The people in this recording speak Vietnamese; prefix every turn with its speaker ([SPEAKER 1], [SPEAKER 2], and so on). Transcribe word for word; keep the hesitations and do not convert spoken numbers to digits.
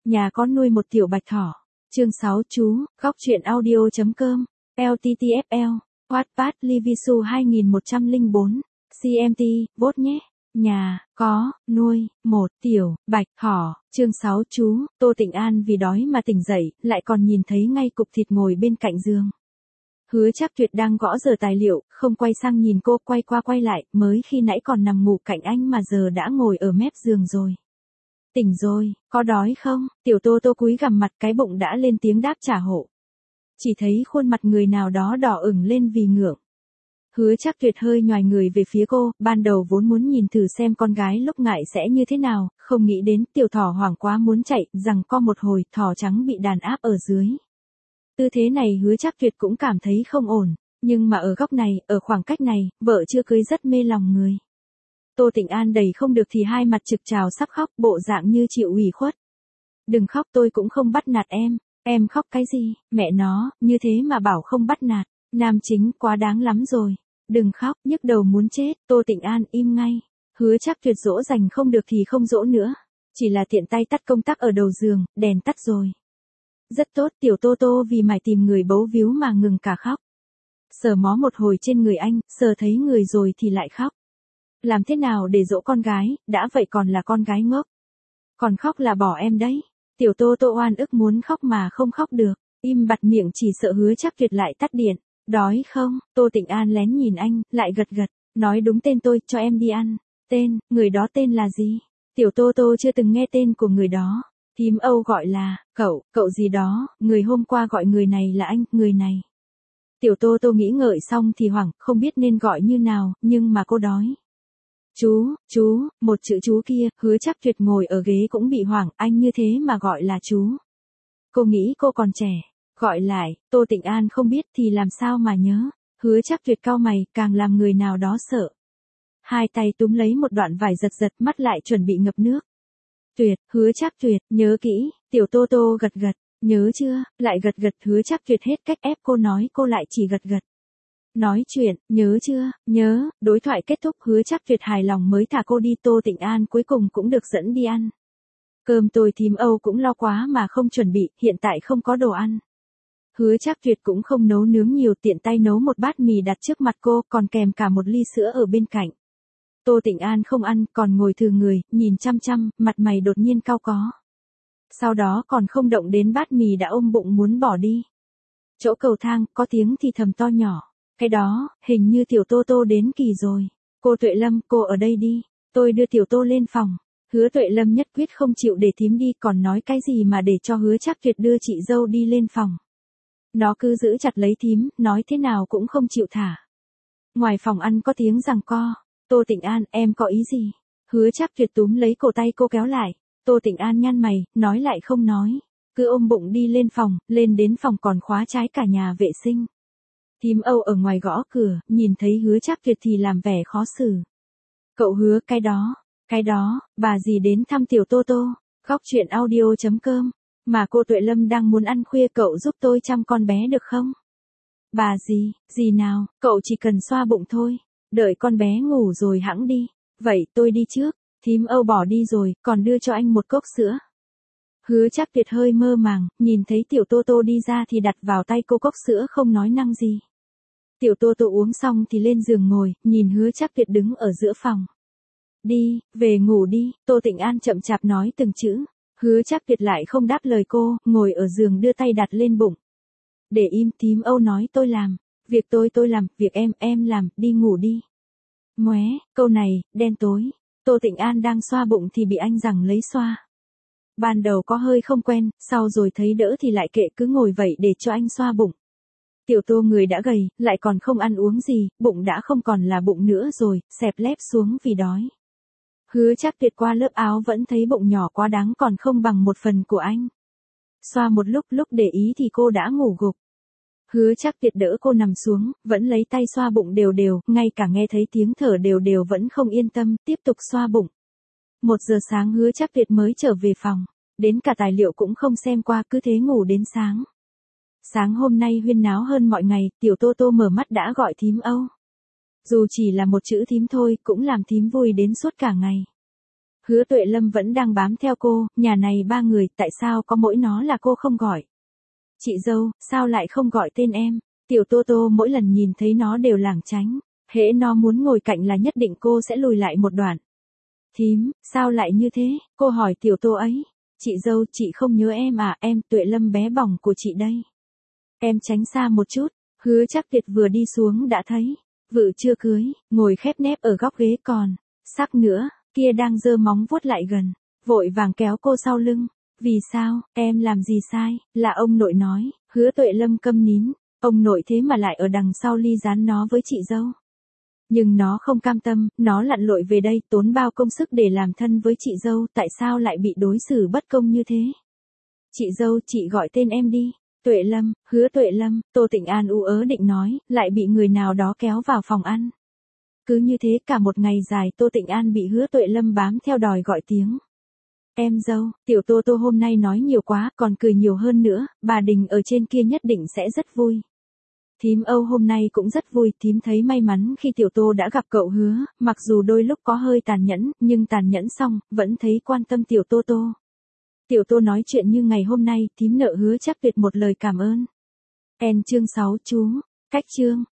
[SPEAKER 1] Nhà có nuôi một tiểu bạch thỏ. Chương sáu chú, góc truyện audio.com, lờ tê tê ép lờ, Wattpad Livisu hai một không bốn, xê em tê, vote nhé. Nhà, có, nuôi, một, tiểu, bạch, thỏ. Chương sáu chú, Tô Tịnh An vì đói mà tỉnh dậy, lại còn nhìn thấy ngay cục thịt ngồi bên cạnh giường. Hứa Trác Tuyệt đang gõ giờ tài liệu, không quay sang nhìn cô, quay qua quay lại, mới khi nãy còn nằm ngủ cạnh anh mà giờ đã ngồi ở mép giường rồi. Tỉnh rồi, có đói không? Tiểu Tô Tô cúi gằm mặt, cái bụng đã lên tiếng đáp trả hộ. Chỉ thấy khuôn mặt người nào đó đỏ ửng lên vì ngượng. Hứa Trác Tuyệt hơi nhoài người về phía cô, ban đầu vốn muốn nhìn thử xem con gái lúc ngại sẽ như thế nào, không nghĩ đến tiểu thỏ hoảng quá muốn chạy, rằng co một hồi, thỏ trắng bị đàn áp ở dưới. Tư thế này Hứa Trác Tuyệt cũng cảm thấy không ổn, nhưng mà ở góc này, ở khoảng cách này, vợ chưa cưới rất mê lòng người. Tô Tịnh An đẩy không được thì hai mặt trực trào sắp khóc, bộ dạng như chịu ủy khuất. Đừng khóc, tôi cũng không bắt nạt em, em khóc cái gì, mẹ nó, như thế mà bảo không bắt nạt, nam chính quá đáng lắm rồi. Đừng khóc, nhức đầu muốn chết. Tô Tịnh An im ngay. Hứa Trác Tuyệt dỗ dành không được thì không dỗ nữa. Chỉ là tiện tay tắt công tắc ở đầu giường, đèn tắt rồi. Rất tốt, tiểu Tô Tô vì mải tìm người bấu víu mà ngừng cả khóc. Sờ mó một hồi trên người anh, sờ thấy người rồi thì lại khóc. Làm thế nào để dỗ con gái, đã vậy còn là con gái ngốc. Còn khóc là bỏ em đấy. Tiểu Tô Tô oan ức muốn khóc mà không khóc được. Im bặt miệng chỉ sợ Hứa Trác Tuyệt lại tắt điện. Đói không? Tô Tịnh An lén nhìn anh, lại gật gật, nói đúng tên tôi, cho em đi ăn. Tên, người đó tên là gì? Tiểu Tô Tô chưa từng nghe tên của người đó. Thím Âu gọi là, cậu, cậu gì đó, người hôm qua gọi người này là anh, người này. Tiểu Tô Tô nghĩ ngợi xong thì hoảng, không biết nên gọi như nào, nhưng mà cô đói. Chú, chú, một chữ chú kia, Hứa Trác Tuyệt ngồi ở ghế cũng bị hoảng, anh như thế mà gọi là chú. Cô nghĩ cô còn trẻ. Gọi lại, Tô Tịnh An không biết thì làm sao mà nhớ. Hứa Trác Tuyệt cau mày, càng làm người nào đó sợ. Hai tay túm lấy một đoạn vải giật giật, mắt lại chuẩn bị ngập nước. Tuyệt, Hứa Trác Tuyệt, nhớ kỹ. Tiểu Tô Tô gật gật, nhớ chưa, lại gật gật. Hứa Trác Tuyệt hết cách ép cô nói, cô lại chỉ gật gật. Nói chuyện, nhớ chưa, nhớ. Đối thoại kết thúc, Hứa Trác Tuyệt hài lòng mới thả cô đi. Tô Tịnh An cuối cùng cũng được dẫn đi ăn. Cơm tôi thím Âu cũng lo quá mà không chuẩn bị, hiện tại không có đồ ăn. Hứa Trác Tuyệt cũng không nấu nướng nhiều, tiện tay nấu một bát mì đặt trước mặt cô, còn kèm cả một ly sữa ở bên cạnh. Tô Tịnh An không ăn, còn ngồi thừ người, nhìn chăm chăm, mặt mày đột nhiên cau có. Sau đó còn không động đến bát mì đã ôm bụng muốn bỏ đi. Chỗ cầu thang, có tiếng thì thầm to nhỏ. Cái đó, hình như tiểu Tô Tô đến kỳ rồi. Cô Tuệ Lâm, cô ở đây đi. Tôi đưa tiểu Tô lên phòng. Hứa Tuệ Lâm nhất quyết không chịu để thím đi, còn nói cái gì mà để cho Hứa Trác Tuyệt đưa chị dâu đi lên phòng. Nó cứ giữ chặt lấy thím, nói thế nào cũng không chịu thả. Ngoài phòng ăn có tiếng giằng co. Tô Tịnh An, em có ý gì? Hứa Trác Tuyệt túm lấy cổ tay cô kéo lại. Tô Tịnh An nhăn mày, nói lại không nói. Cứ ôm bụng đi lên phòng, lên đến phòng còn khóa trái cả nhà vệ sinh. Thím Âu ở ngoài gõ cửa, nhìn thấy Hứa Trác Tuyệt thì làm vẻ khó xử. Cậu Hứa, cái đó, cái đó, bà gì đến thăm tiểu Tô Tô, góc truyện audio.com. Mà cô Tuệ Lâm đang muốn ăn khuya, cậu giúp tôi chăm con bé được không? Bà gì, gì nào, cậu chỉ cần xoa bụng thôi, đợi con bé ngủ rồi hẵng đi. Vậy tôi đi trước. Thím Âu bỏ đi rồi, còn đưa cho anh một cốc sữa. Hứa Trác Tuyệt hơi mơ màng, nhìn thấy tiểu Tô Tô đi ra thì đặt vào tay cô cốc sữa không nói năng gì. Tiểu Tô Tô uống xong thì lên giường ngồi, nhìn Hứa Trác Tuyệt đứng ở giữa phòng. Đi, về ngủ đi, Tô Tịnh An chậm chạp nói từng chữ. Hứa Trác Tuyệt lại không đáp lời cô, ngồi ở giường đưa tay đặt lên bụng. Để im, thím Âu nói tôi làm, việc tôi tôi làm, việc em em làm, đi ngủ đi. Ngoé, câu này, đen tối. Tô Tịnh An đang xoa bụng thì bị anh giằng lấy xoa. Ban đầu có hơi không quen, sau rồi thấy đỡ thì lại kệ, cứ ngồi vậy để cho anh xoa bụng. Tiểu Tô người đã gầy, lại còn không ăn uống gì, bụng đã không còn là bụng nữa rồi, xẹp lép xuống vì đói. Hứa Trác Tuyệt qua lớp áo vẫn thấy bụng nhỏ quá đáng, còn không bằng một phần của anh. Xoa một lúc, lúc để ý thì cô đã ngủ gục. Hứa Trác Tuyệt đỡ cô nằm xuống, vẫn lấy tay xoa bụng đều đều, ngay cả nghe thấy tiếng thở đều đều vẫn không yên tâm, tiếp tục xoa bụng. Một giờ sáng Hứa Trác Tuyệt mới trở về phòng, đến cả tài liệu cũng không xem qua, cứ thế ngủ đến sáng. Sáng hôm nay huyên náo hơn mọi ngày, tiểu Tô Tô mở mắt đã gọi thím Âu. Dù chỉ là một chữ thím thôi, cũng làm thím vui đến suốt cả ngày. Hứa Tuệ Lâm vẫn đang bám theo cô, nhà này ba người, tại sao có mỗi nó là cô không gọi? Chị dâu, sao lại không gọi tên em? Tiểu Tô Tô mỗi lần nhìn thấy nó đều lảng tránh, hễ nó muốn ngồi cạnh là nhất định cô sẽ lùi lại một đoạn. Thím, sao lại như thế? Cô hỏi Tiểu Tô ấy. Chị dâu, chị không nhớ em à, em Tuệ Lâm bé bỏng của chị đây. Em tránh xa một chút. Hứa Chắc Tuyệt vừa đi xuống đã thấy vợ chưa cưới, ngồi khép nép ở góc ghế còn sắc nữa, kia đang giơ móng vuốt lại gần, vội vàng kéo cô sau lưng. Vì sao, em làm gì sai? Là ông nội nói. Hứa Tuệ Lâm câm nín, ông nội thế mà lại ở đằng sau ly gián nó với chị dâu. Nhưng nó không cam tâm, nó lặn lội về đây, tốn bao công sức để làm thân với chị dâu, tại sao lại bị đối xử bất công như thế? Chị dâu, chị gọi tên em đi. Tuệ Lâm, Hứa Tuệ Lâm, Tô Tịnh An ú ớ định nói, lại bị người nào đó kéo vào phòng ăn. Cứ như thế cả một ngày dài Tô Tịnh An bị Hứa Tuệ Lâm bám theo đòi gọi tiếng. Em dâu, Tiểu Tô Tô hôm nay nói nhiều quá, còn cười nhiều hơn nữa, bà Đình ở trên kia nhất định sẽ rất vui. Thím Âu hôm nay cũng rất vui, thím thấy may mắn khi Tiểu Tô đã gặp cậu Hứa, mặc dù đôi lúc có hơi tàn nhẫn, nhưng tàn nhẫn xong, vẫn thấy quan tâm Tiểu Tô Tô. Tiểu Tô nói chuyện như ngày hôm nay, thím nợ Hứa Chắc Tuyệt một lời cảm ơn. En chương sáu chú, cách chương.